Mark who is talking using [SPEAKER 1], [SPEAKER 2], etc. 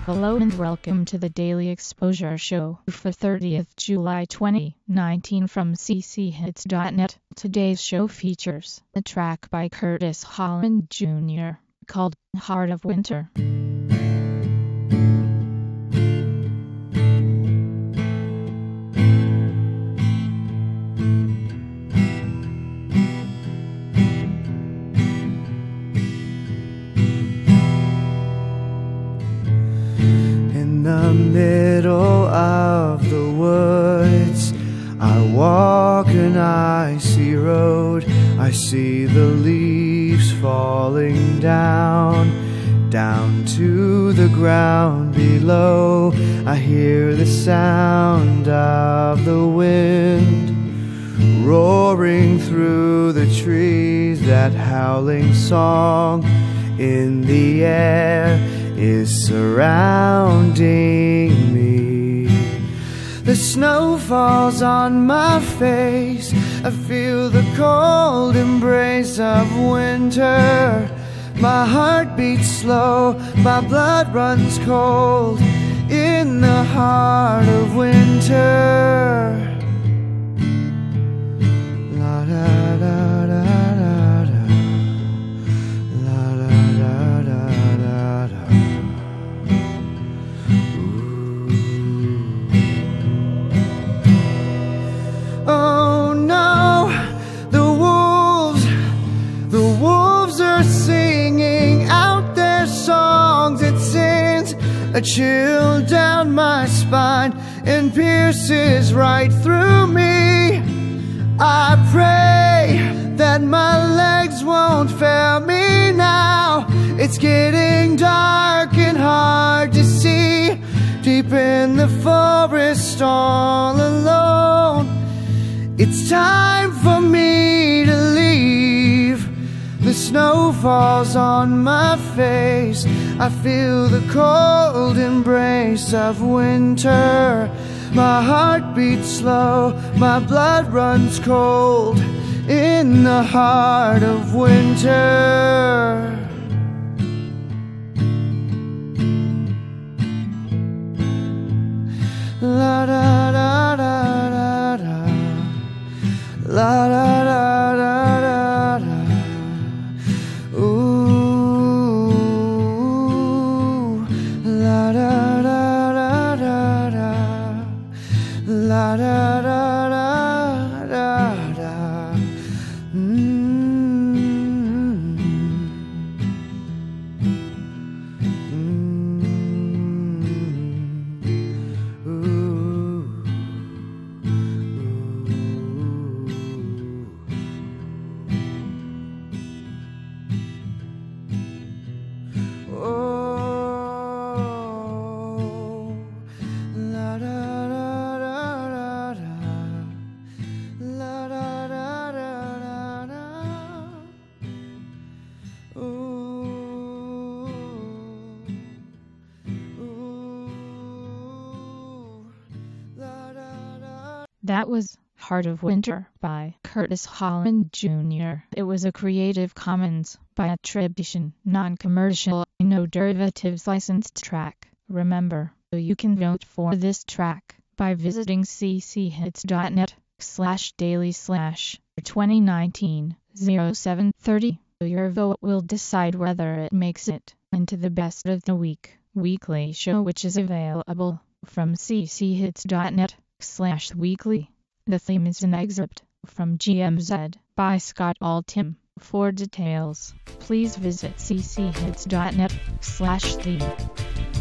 [SPEAKER 1] Hello and welcome to the Daily Exposure Show for 30th July 2019 from cchits.net. Today's show features a track by Curtis Holland Jr. called Heart of Winter.
[SPEAKER 2] In the middle of the woods, I walk an icy road. I see the leaves falling down to the ground below. I hear the sound of the wind roaring through the trees. That howling song in the air is surrounding me. The snow falls on my face. I feel the cold embrace of winter. My heart beats slow, my blood runs cold in the heart of winter. La da da da da da. La da da da da da. Oh no, the wolves are singing out their songs. It sends a chill down my spine and pierces right through me. I pray that my legs won't fail me now. It's getting dark and hard to see, deep in the forest all alone. It's time for me to leave. The snow falls on my face. I feel the cold embrace of winter. My heart beats slow, my blood runs cold in the heart of winter. La da da da da da. La da da da da da. Ooh, la da da da da da. La da da da da da.
[SPEAKER 1] That was Heart of Winter by Curtis Holland Jr. It was a Creative Commons by attribution, non-commercial, no derivatives licensed track. Remember, you can vote for this track by visiting cchits.net/daily/2019-0730. Your vote will decide whether it makes it into the Best of the Week weekly show, which is available from cchits.net/weekly. The theme is an excerpt from GMZ by Scott Altham. For details, please visit cchits.net/theme.